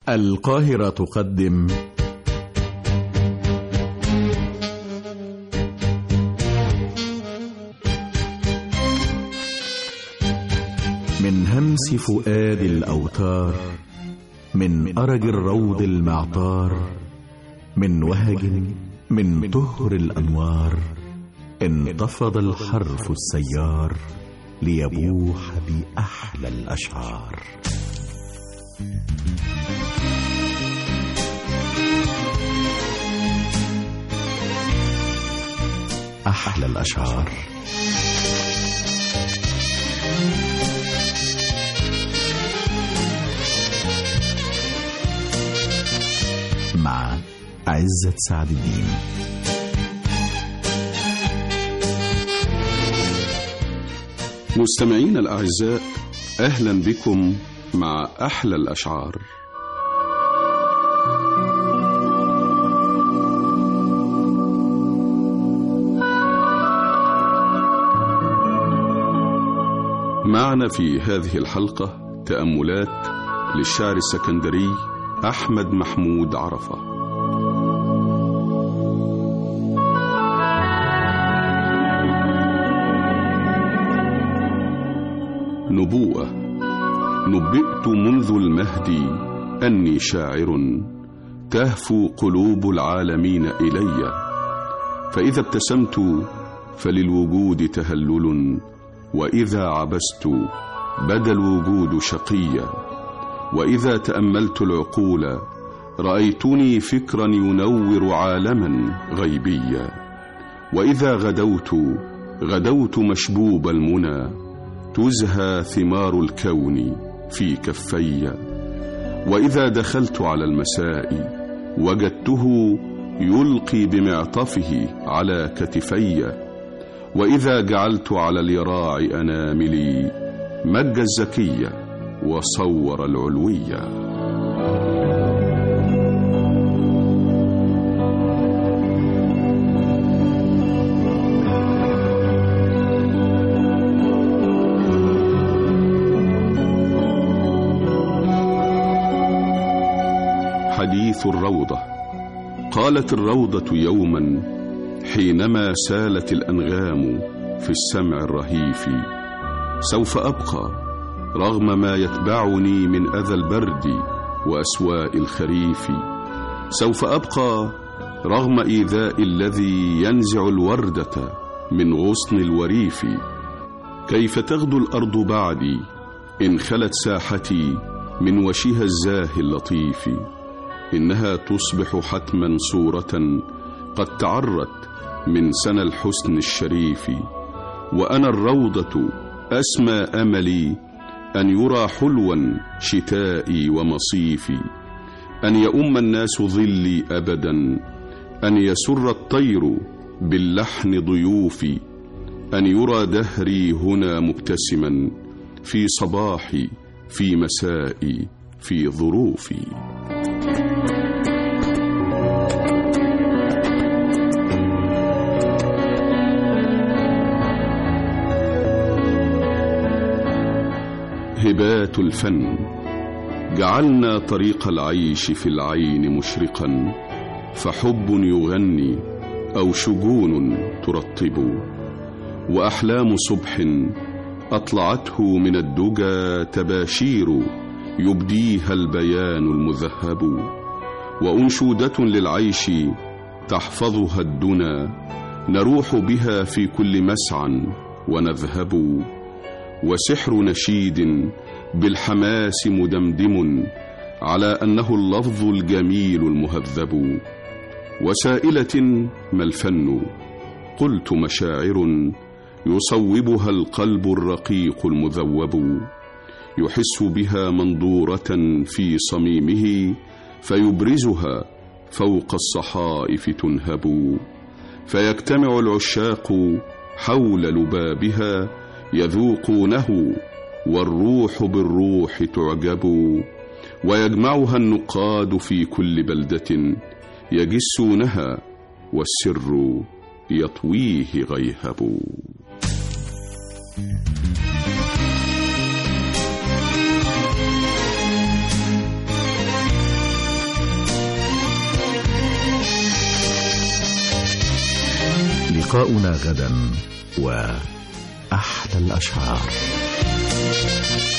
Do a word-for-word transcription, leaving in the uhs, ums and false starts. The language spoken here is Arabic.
القاهرة تقدم من همس فؤاد الأوتار، من أرج الروض المعطار، من وهج من طهر الأنوار، انتفض الحرف السيار ليبوح بأحلى الأشعار. أحلى الأشعار. مع عزت سعد الدين. مستمعين الأعزاء، أهلا بكم مع أحلى الأشعار. معنا في هذه الحلقة تأملات للشاعر السكندري أحمد محمود عرفة. نبوءة. نبئت منذ المهد أني شاعر، تهفو قلوب العالمين إلي، فإذا ابتسمت فللوجود تهلل، وإذا عبست بدا الوجود شقيا، وإذا تأملت العقول رأيتني فكرا ينور عالما غيبيا، وإذا غدوت غدوت مشبوب المنى، تزهى ثمار الكون في كفي، وإذا دخلت على المساء وجدته يلقي بمعطفه على كتفي، وإذا جعلت على اليراع أناملي مج الزكية وصور العلوية. حديث الروضة. قالت الروضة يوما حينما سالت الأنغام في السمع الرهيف: سوف أبقى رغم ما يتبعني من أذى البرد وأسواء الخريف، سوف أبقى رغم إيذاء الذي ينزع الوردة من غصن الوريف. كيف تغدو الأرض بعدي إن خلت ساحتي من وشها الزاهي اللطيف، إنها تصبح حتما صورة قد تعرت من سنى الحسن الشريف، وأنا الروضة أسمى أملي أن يرى حلوا شتائي ومصيفي، أن يؤم الناس ظلي أبدا، أن يسر الطير باللحن ضيوفي، أن يرى دهري هنا مبتسما في صباحي في مسائي في ظروفي. هبات الفن. جعلنا طريق العيش في العين مشرقا، فحب يغني أو شجون ترطب، وأحلام صبح أطلعته من الدجى تباشير يبديها البيان المذهب، وأنشودة للعيش تحفظها الدنا، نروح بها في كل مسعى ونذهب، وسحر نشيد بالحماس مدمدم على أنه اللفظ الجميل المهذب، وسائلة ما الفن؟ قلت مشاعر يصوبها القلب الرقيق المذوب، يحس بها منظورة في صميمه فيبرزها فوق الصحائف تنهب، فيجتمع العشاق حول لبابها يذوقونه والروح بالروح تعجب، ويجمعها النقاد في كل بلدة يجسونها والسر يطويه غيهب. لقاؤنا غدا وأحلى الأشعار.